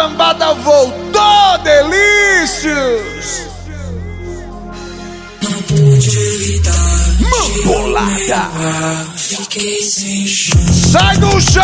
lambada voltou, delícios. Não pude evitar. Mambolada. Fiquei sem chão. Sai do chão.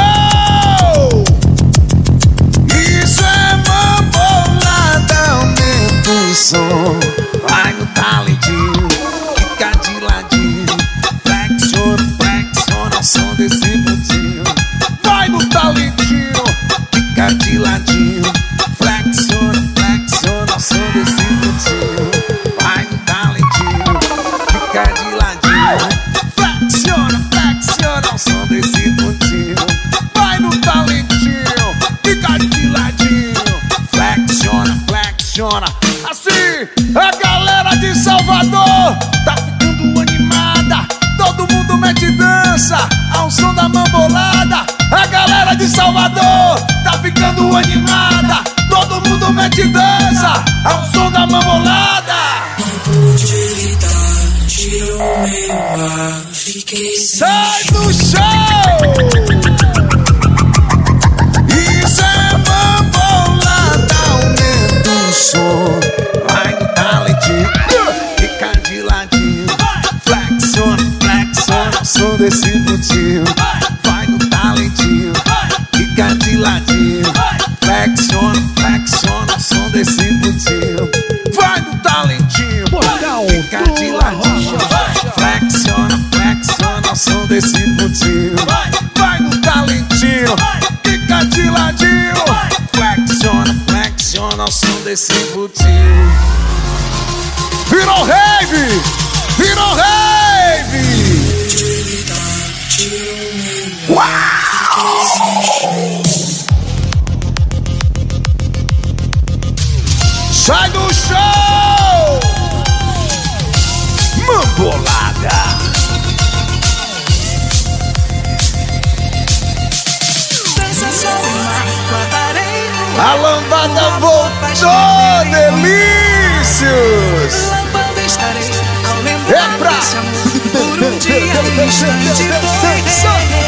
Isso é mambolada. Aumenta o som. Vai no talentinho. Fica de ladinho. Flexiona, flexiona o som desse pontinho. Vai no talentinho. Fica de ladinho. Flexiona, flexiona o som desse pontinho. Vai no talentinho. Fica de ladinho. Flexiona, flexiona o som desse pontinho. Vai no talentinho. Fica de ladinho. Flexiona, flexiona. Assim, a galera de Salvador tá ficando animada. Todo mundo mete dança ao som da mambolada. A galera de Salvador tá ficando animada. Todo mundo mete dança ao som da mambolada. Não pude evitar. Tirou meu ar. Fiquei sem Sai do chão. Isso é mambolada. Aumenta o som. Vai no talentinho. Fica de ladinho. Flexiona, flexiona o som desse pontinho. Vai no talentinho. Fica de ladinho. Flexiona, flexiona o som desse pontinho. Vai no talentinho. Fica de ladinho. Flexiona, flexiona o som desse pontinho. Vai no talentinho. Fica de ladinho. Flexiona, flexiona o som desse pontinho. Virou rave! Virou rave! Sai do show! Mambolada! A lambada voltou, delícios! estarei ao É pra... por um dia, um instante,